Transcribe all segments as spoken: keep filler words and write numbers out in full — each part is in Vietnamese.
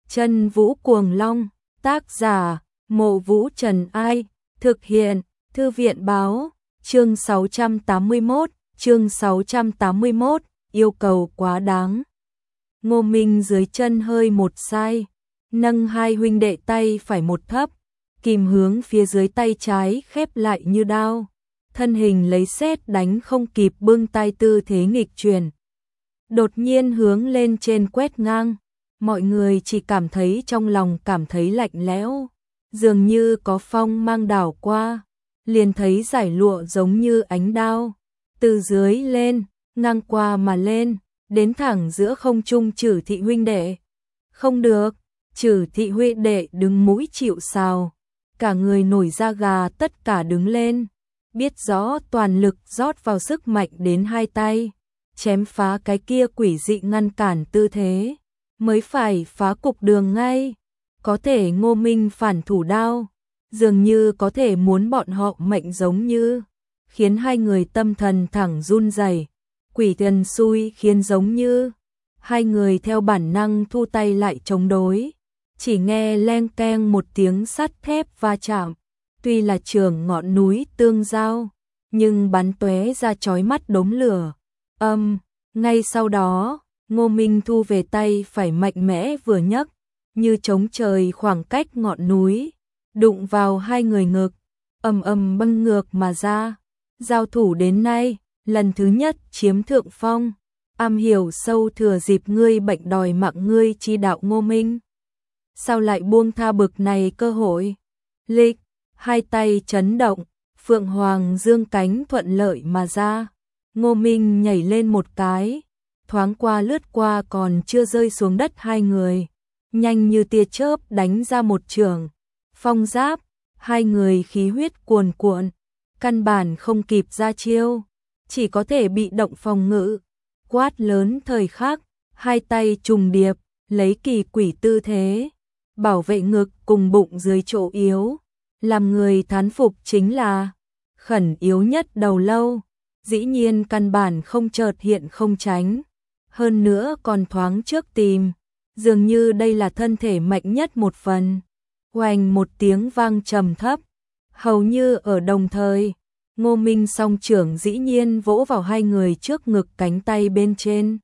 Chân Vũ Cuồng Long, tác giả, Mộ Vũ Trần Ai, thực hiện, Thư viện báo, chương sáu trăm tám mươi mốt, chương sáu trăm tám mươi mốt, yêu cầu quá đáng. Ngô Minh dưới chân hơi một sai, nâng hai huynh đệ tay phải một thấp, kìm hướng phía dưới tay trái khép lại như đao, thân hình lấy sét đánh không kịp bưng tay tư thế nghịch chuyển. Đột nhiên hướng lên trên quét ngang, mọi người chỉ cảm thấy trong lòng cảm thấy lạnh lẽo, dường như có phong mang đảo qua, liền thấy giải lụa giống như ánh đao, từ dưới lên, ngang qua mà lên, đến thẳng giữa không trung Trử Thị huynh đệ. Không được, Trử Thị huynh đệ đứng mũi chịu sào, cả người nổi da gà tất cả đứng lên, biết rõ toàn lực rót vào sức mạnh đến hai tay, chém phá cái kia quỷ dị ngăn cản tư thế, mới phải phá cục đường ngay. Có thể Ngô Minh phản thủ đao, dường như có thể muốn bọn họ mệnh giống như, khiến hai người tâm thần thẳng run rẩy. Quỷ thần xui khiến giống như, hai người theo bản năng thu tay lại chống đối, chỉ nghe leng keng một tiếng sắt thép va chạm, tuy là trường ngọn núi tương giao, nhưng bắn tóe ra chói mắt đốm lửa. Âm, ngay sau đó, Ngô Minh thu về tay phải mạnh mẽ vừa nhấc, như chống trời khoảng cách ngọn núi, đụng vào hai người ngực, ầm ầm băng ngược mà ra. Giao thủ đến nay, lần thứ nhất chiếm thượng phong, am hiểu sâu thừa dịp ngươi bệnh đòi mạng ngươi chi đạo Ngô Minh. Sao lại buông tha bực này cơ hội? Lịch, hai tay chấn động, phượng hoàng dương cánh thuận lợi mà ra. Ngô Minh nhảy lên một cái, thoáng qua lướt qua còn chưa rơi xuống đất hai người, nhanh như tia chớp đánh ra một chưởng, phong giáp, hai người khí huyết cuồn cuộn, căn bản không kịp ra chiêu, chỉ có thể bị động phòng ngự. Quát lớn thời khắc, hai tay trùng điệp, lấy kỳ quỷ tư thế, bảo vệ ngực cùng bụng dưới chỗ yếu, làm người thán phục chính là khẩn yếu nhất đầu lâu, dĩ nhiên căn bản không chợt hiện không tránh, hơn nữa còn thoáng trước tìm, dường như đây là thân thể mạnh nhất một phần. Oanh một tiếng vang trầm thấp, hầu như ở đồng thời, Ngô Minh song trưởng dĩ nhiên vỗ vào hai người trước ngực cánh tay bên trên.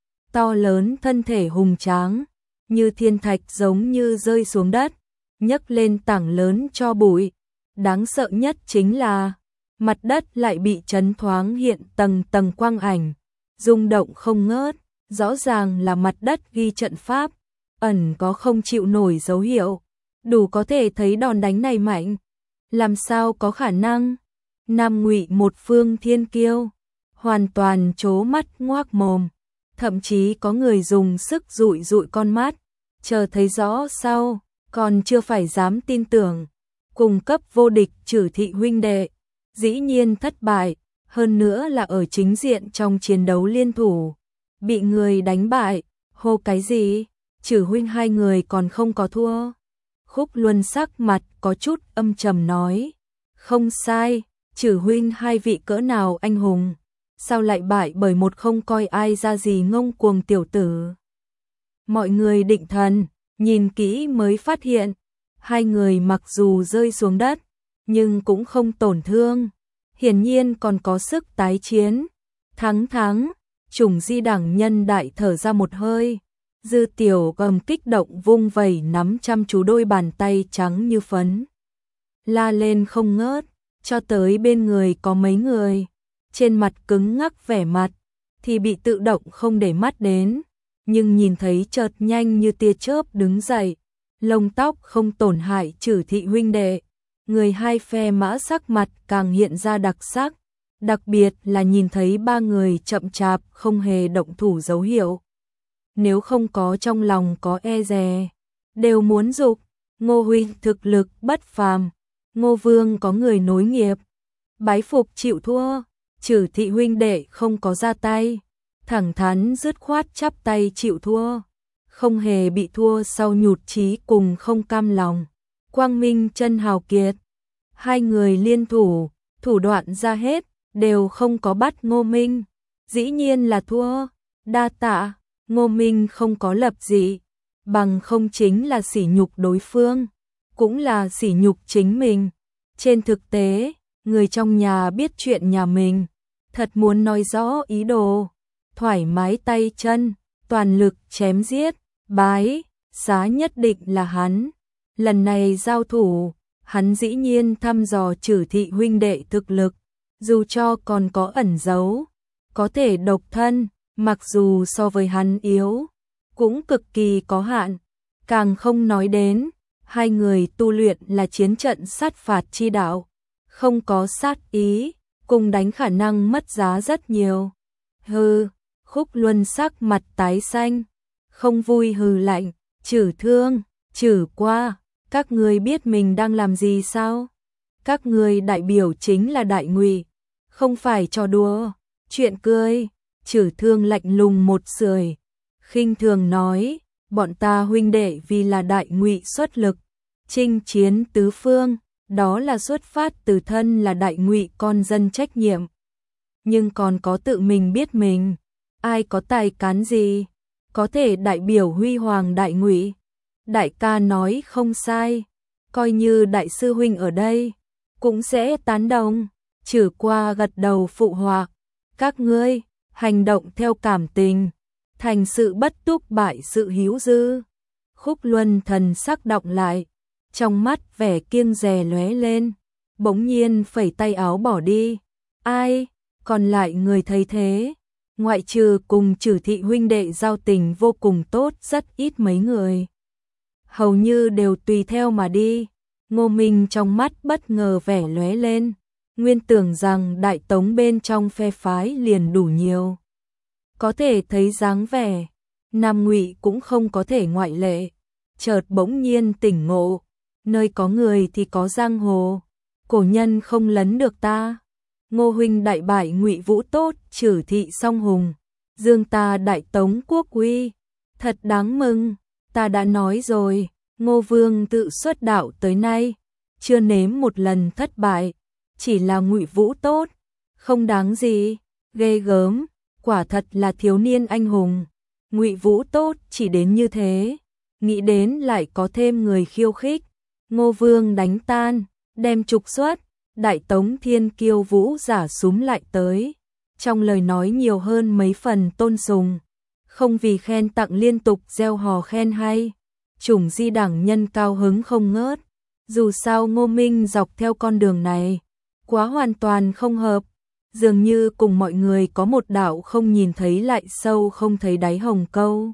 To lớn thân thể hùng tráng, như thiên thạch giống như rơi xuống đất, nhấc lên tảng lớn cho bụi. Đáng sợ nhất chính là, mặt đất lại bị chấn thoáng hiện tầng tầng quang ảnh, rung động không ngớt, rõ ràng là mặt đất ghi trận pháp, ẩn có không chịu nổi dấu hiệu, đủ có thể thấy đòn đánh này mạnh. Làm sao có khả năng? Nam Ngụy một phương thiên kiêu, hoàn toàn trố mắt ngoác mồm, thậm chí có người dùng sức dụi dụi con mắt, chờ thấy rõ sau, còn chưa phải dám tin tưởng. Cùng cấp vô địch Trử Thị huynh đệ, dĩ nhiên thất bại, hơn nữa là ở chính diện trong chiến đấu liên thủ, bị người đánh bại, hô cái gì? Trử huynh hai người còn không có thua. Khúc Luân sắc mặt có chút âm trầm nói, không sai, Trử huynh hai vị cỡ nào anh hùng, sao lại bại bởi một không coi ai ra gì ngông cuồng tiểu tử. Mọi người định thần, nhìn kỹ mới phát hiện, hai người mặc dù rơi xuống đất, nhưng cũng không tổn thương, hiển nhiên còn có sức tái chiến. Thắng thắng, Trùng Di đẳng nhân đại thở ra một hơi, Dư Tiểu Cầm kích động vung vẩy nắm chăm chú đôi bàn tay trắng như phấn, la lên không ngớt, cho tới bên người có mấy người, trên mặt cứng ngắc vẻ mặt, thì bị tự động không để mắt đến, nhưng nhìn thấy chợt nhanh như tia chớp đứng dậy, lông tóc không tổn hại Trử Thị huynh đệ, người hai phe mã sắc mặt càng hiện ra đặc sắc, đặc biệt là nhìn thấy ba người chậm chạp không hề động thủ dấu hiệu. Nếu không có trong lòng có e dè, đều muốn dục, Ngô huynh thực lực bất phàm, Ngô vương có người nối nghiệp, bái phục chịu thua. Trử Thị huynh đệ không có ra tay, thẳng thắn dứt khoát chắp tay chịu thua, không hề bị thua sau nhụt chí cùng không cam lòng. Quang Minh chân hào kiệt, hai người liên thủ, thủ đoạn ra hết, đều không có bắt Ngô Minh, dĩ nhiên là thua. Đa tạ. Ngô Minh không có lập dị, bằng không chính là sỉ nhục đối phương, cũng là sỉ nhục chính mình. Trên thực tế, người trong nhà biết chuyện nhà mình, thật muốn nói rõ ý đồ, thoải mái tay chân, toàn lực chém giết, bái, giá nhất định là hắn. Lần này giao thủ, hắn dĩ nhiên thăm dò Trử thị huynh đệ thực lực, dù cho còn có ẩn giấu, có thể độc thân, mặc dù so với hắn yếu, cũng cực kỳ có hạn, càng không nói đến, hai người tu luyện là chiến trận sát phạt chi đạo, không có sát ý, cùng đánh khả năng mất giá rất nhiều. Hừ, Khúc Luân sắc mặt tái xanh, không vui hừ lạnh, Trử Thương, Trử Qua, các ngươi biết mình đang làm gì sao? Các ngươi đại biểu chính là Đại Ngụy, không phải trò đùa, chuyện cười. Trử Thương lạnh lùng một sưởi, khinh thường nói, bọn ta huynh đệ vì là Đại Ngụy xuất lực, chinh chiến tứ phương, đó là xuất phát từ thân là Đại Ngụy con dân trách nhiệm. Nhưng còn có tự mình biết mình, ai có tài cán gì, có thể đại biểu huy hoàng Đại Ngụy. Đại ca nói không sai, coi như đại sư huynh ở đây, cũng sẽ tán đồng. Trử Qua gật đầu phụ họa, các ngươi, hành động theo cảm tình, thành sự bất túc bại sự hiếu dư. Khúc Luân thần sắc động lại, trong mắt vẻ kiêng dè lóe lên, bỗng nhiên phẩy tay áo bỏ đi. Ai, còn lại người thấy thế, ngoại trừ cùng Trử thị huynh đệ giao tình vô cùng tốt rất ít mấy người, hầu như đều tùy theo mà đi. Ngô Minh trong mắt bất ngờ vẻ lóe lên, nguyên tưởng rằng Đại Tống bên trong phe phái liền đủ nhiều, có thể thấy dáng vẻ, Nam Ngụy cũng không có thể ngoại lệ. Chợt bỗng nhiên tỉnh ngộ, nơi có người thì có giang hồ, cổ nhân không lấn được ta. Ngô huynh đại bại Ngụy Vũ tốt, Trử thị song hùng, dương ta Đại Tống quốc uy, thật đáng mừng. Ta đã nói rồi, Ngô Vương tự xuất đạo tới nay, chưa nếm một lần thất bại, chỉ là Ngụy Vũ tốt, không đáng gì, ghê gớm, quả thật là thiếu niên anh hùng. Ngụy Vũ tốt chỉ đến như thế, nghĩ đến lại có thêm người khiêu khích, Ngô Vương đánh tan, đem trục xuất, Đại Tống thiên kiêu vũ giả súm lại tới, trong lời nói nhiều hơn mấy phần tôn sùng, không vì khen tặng liên tục gieo hò khen hay. Chủng Di đẳng nhân cao hứng không ngớt, dù sao Ngô Minh dọc theo con đường này, quá hoàn toàn không hợp, dường như cùng mọi người có một đạo không nhìn thấy lại sâu không thấy đáy hồng câu.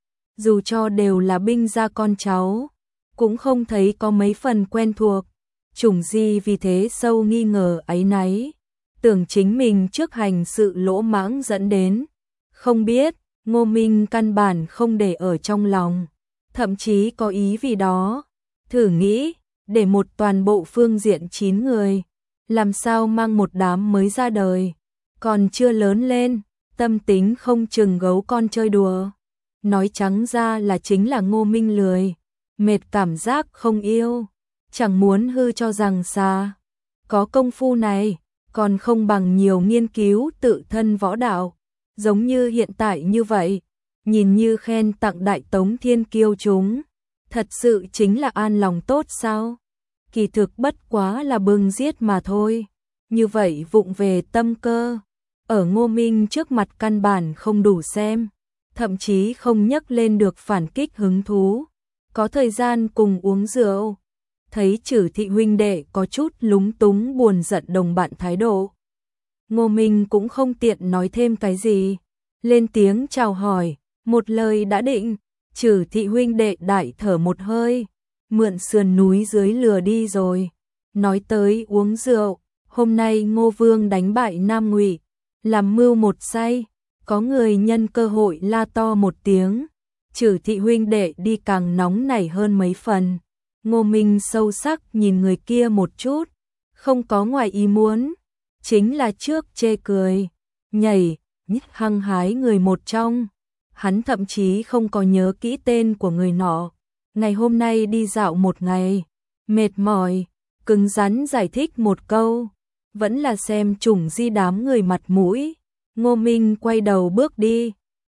Dù cho đều là binh gia con cháu, cũng không thấy có mấy phần quen thuộc. Chủng Di vì thế sâu nghi ngờ áy náy, tưởng chính mình trước hành sự lỗ mãng dẫn đến, không biết Ngô Minh căn bản không để ở trong lòng, thậm chí có ý vì đó. Thử nghĩ, để một toàn bộ phương diện chín người, làm sao mang một đám mới ra đời, còn chưa lớn lên, tâm tính không chừng gấu con chơi đùa. Nói trắng ra là chính là Ngô Minh lười, mệt cảm giác không yêu, chẳng muốn hư cho rằng xa. Có công phu này, còn không bằng nhiều nghiên cứu tự thân võ đạo, giống như hiện tại như vậy, nhìn như khen tặng Đại Tống thiên kiêu chúng, thật sự chính là an lòng tốt sao? Kỳ thực bất quá là bưng giết mà thôi, như vậy vụng về tâm cơ, ở Ngô Minh trước mặt căn bản không đủ xem, thậm chí không nhấc lên được phản kích hứng thú, có thời gian cùng uống rượu. Thấy Trử thị huynh đệ có chút lúng túng buồn giận đồng bạn thái độ, Ngô Minh cũng không tiện nói thêm cái gì, lên tiếng chào hỏi, một lời đã định. Trử thị huynh đệ đại thở một hơi, mượn sườn núi dưới lừa đi rồi. Nói tới uống rượu, hôm nay Ngô Vương đánh bại Nam Ngụy, làm mưu một say, có người nhân cơ hội la to một tiếng, Trử thị huynh đệ đi càng nóng nảy hơn mấy phần. Ngô Minh sâu sắc nhìn người kia một chút, không có ngoài ý muốn, chính là trước chê cười, nhảy, nhít hăng hái người một trong. Hắn thậm chí không có nhớ kỹ tên của người nọ. Ngày hôm nay đi dạo một ngày, mệt mỏi, cứng rắn giải thích một câu, vẫn là xem Chủng Di đám người mặt mũi. Ngô Minh quay đầu bước đi,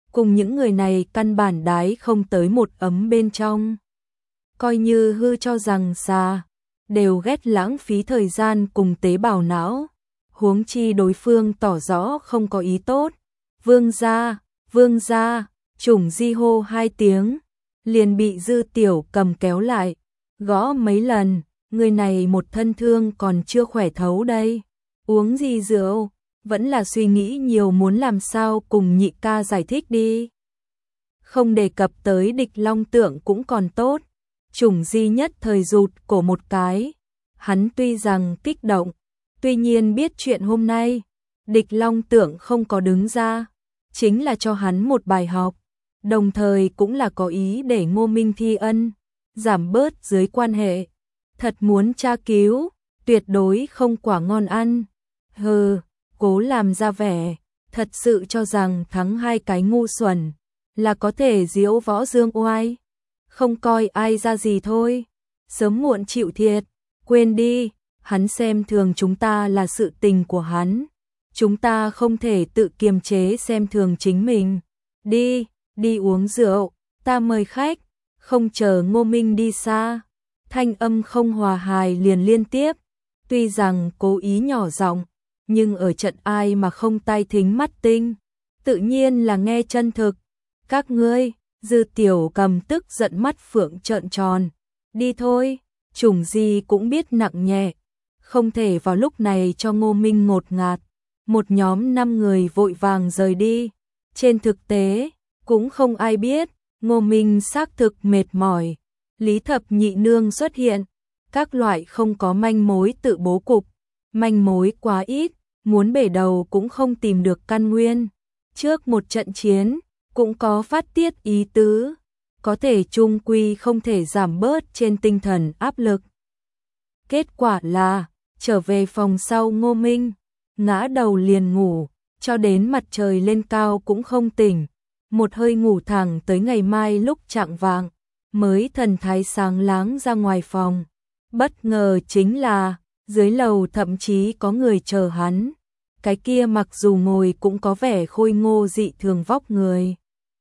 cùng những người này căn bản đái không tới một ấm bên trong. Coi như hư cho rằng xa, đều ghét lãng phí thời gian cùng tế bào não, huống chi đối phương tỏ rõ không có ý tốt. Vương gia, vương gia, Chủng Di hô hai tiếng, liền bị Dư Tiểu Cầm kéo lại, gõ mấy lần, người này một thân thương còn chưa khỏe thấu đây, uống gì rượu, vẫn là suy nghĩ nhiều muốn làm sao cùng nhị ca giải thích đi. Không đề cập tới Địch Long Tượng cũng còn tốt, Chủng Di nhất thời rụt cổ một cái, hắn tuy rằng kích động, tuy nhiên biết chuyện hôm nay, Địch Long Tượng không có đứng ra, chính là cho hắn một bài học, đồng thời cũng là có ý để Ngô Minh thi ân, giảm bớt dưới quan hệ. Thật muốn tra cứu, tuyệt đối không quả ngon ăn. Hừ, cố làm ra vẻ, thật sự cho rằng thắng hai cái ngu xuẩn, là có thể diễu võ dương oai. Không coi ai ra gì thôi, sớm muộn chịu thiệt, quên đi, hắn xem thường chúng ta là sự tình của hắn. Chúng ta không thể tự kiềm chế xem thường chính mình. Đi, đi uống rượu, ta mời khách, không chờ Ngô Minh đi xa. Thanh âm không hòa hài liền liên tiếp, tuy rằng cố ý nhỏ giọng, nhưng ở trận ai mà không tai thính mắt tinh, tự nhiên là nghe chân thực. Các ngươi, Dư Tiểu Cầm tức giận mắt phượng trợn tròn, đi thôi, Chủng Di cũng biết nặng nhẹ, không thể vào lúc này cho Ngô Minh ngột ngạt. Một nhóm năm người vội vàng rời đi, trên thực tế, cũng không ai biết, Ngô Minh xác thực mệt mỏi. Lý Thập Nhị Nương xuất hiện, các loại không có manh mối tự bố cục, manh mối quá ít, muốn bể đầu cũng không tìm được căn nguyên. Trước một trận chiến, cũng có phát tiết ý tứ, có thể chung quy không thể giảm bớt trên tinh thần áp lực. Kết quả là, trở về phòng sau Ngô Minh, ngã đầu liền ngủ, cho đến mặt trời lên cao cũng không tỉnh, một hơi ngủ thẳng tới ngày mai lúc chạng vạng, mới thần thái sáng láng ra ngoài phòng. Bất ngờ chính là, dưới lầu thậm chí có người chờ hắn, cái kia mặc dù ngồi cũng có vẻ khôi ngô dị thường vóc người,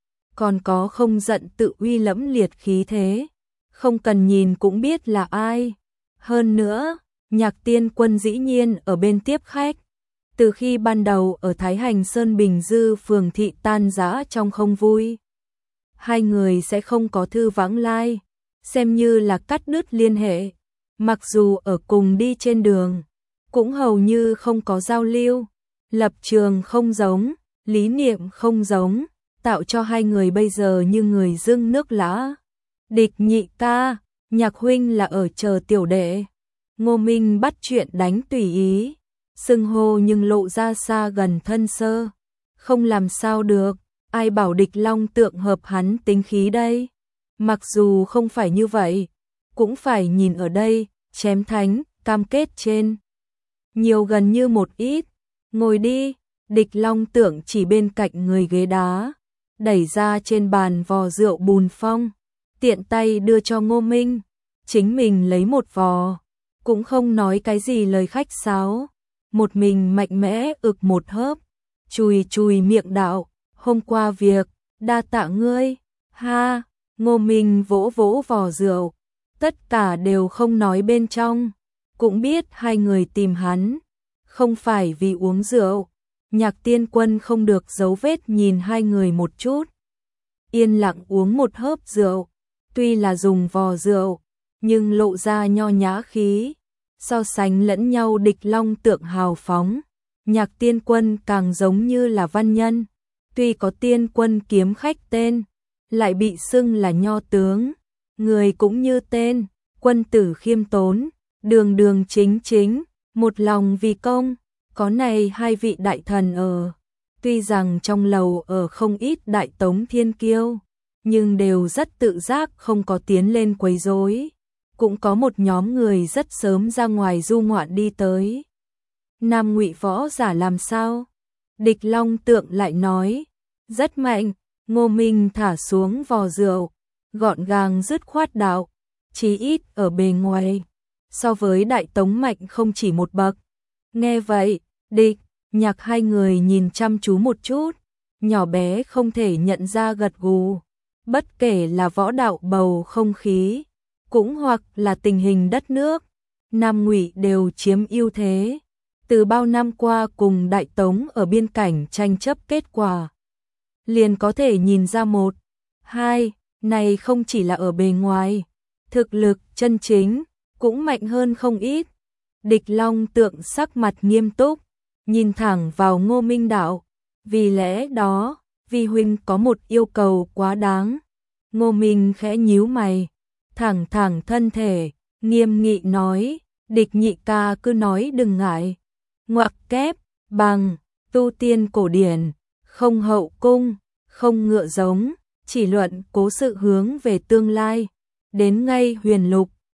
còn có không giận tự uy lẫm liệt khí thế, không cần nhìn cũng biết là ai. Hơn nữa, Nhạc Tiên Quân dĩ nhiên ở bên tiếp khách. Từ khi ban đầu ở Thái Hành Sơn Bình Dư phường thị tan rã trong không vui, hai người sẽ không có thư vãng lai, xem như là cắt đứt liên hệ. Mặc dù ở cùng đi trên đường, cũng hầu như không có giao lưu, lập trường không giống, lý niệm không giống, tạo cho hai người bây giờ như người dưng nước lã. Địch nhị ca, Nhạc huynh là ở chờ tiểu đệ. Ngô Minh bắt chuyện đánh tùy ý, xưng hô nhưng lộ ra xa gần thân sơ. Không làm sao được, ai bảo Địch Long Tượng hợp hắn tính khí đây. Mặc dù không phải như vậy, cũng phải nhìn ở đây, chém thánh, cam kết trên. Nhiều gần như một ít, ngồi đi, Địch Long Tượng chỉ bên cạnh người ghế đá, đẩy ra trên bàn vò rượu bùn phong, tiện tay đưa cho Ngô Minh, chính mình lấy một vò, cũng không nói cái gì lời khách sáo, một mình mạnh mẽ ực một hớp, chùi chùi miệng đạo, hôm qua việc, đa tạ ngươi, ha, Ngô Minh vỗ vỗ vò rượu, tất cả đều không nói bên trong, cũng biết hai người tìm hắn, không phải vì uống rượu. Nhạc Tiên Quân không được giấu vết nhìn hai người một chút, yên lặng uống một hớp rượu, tuy là dùng vò rượu, nhưng lộ ra nho nhã khí, so sánh lẫn nhau Địch Long Tượng hào phóng, Nhạc Tiên Quân càng giống như là văn nhân, tuy có Tiên Quân kiếm khách tên, lại bị xưng là nho tướng, người cũng như tên, quân tử khiêm tốn, đường đường chính chính, một lòng vì công. Có này hai vị đại thần ở, tuy rằng trong lầu ở không ít đại tống thiên kiêu, nhưng đều rất tự giác không có tiến lên quấy rối. Cũng có một nhóm người rất sớm ra ngoài du ngoạn đi tới. Nam Ngụy võ giả làm sao? Địch Long Tượng lại nói, rất mạnh. Ngô Minh thả xuống vò rượu, gọn gàng dứt khoát đạo, chí ít ở bề ngoài, so với đại tống mạnh không chỉ một bậc. Nghe vậy, Địch, Nhạc hai người nhìn chăm chú một chút, nhỏ bé không thể nhận ra gật gù. Bất kể là võ đạo bầu không khí, cũng hoặc là tình hình đất nước, Nam Ngụy đều chiếm ưu thế. Từ bao năm qua cùng Đại Tống ở biên cảnh tranh chấp kết quả, liền có thể nhìn ra một, hai, này không chỉ là ở bề ngoài, thực lực chân chính cũng mạnh hơn không ít. Địch Long Tượng sắc mặt nghiêm túc, nhìn thẳng vào Ngô Minh Đạo, vì lẽ đó, vi huynh có một yêu cầu quá đáng. Ngô Minh khẽ nhíu mày, thẳng thẳng thân thể, nghiêm nghị nói, địch nhị ca cứ nói đừng ngại. Ngoặc kép, bằng, tu tiên cổ điển, không hậu cung, không ngựa giống, chỉ luận cố sự hướng về tương lai. Đến ngay huyền lục,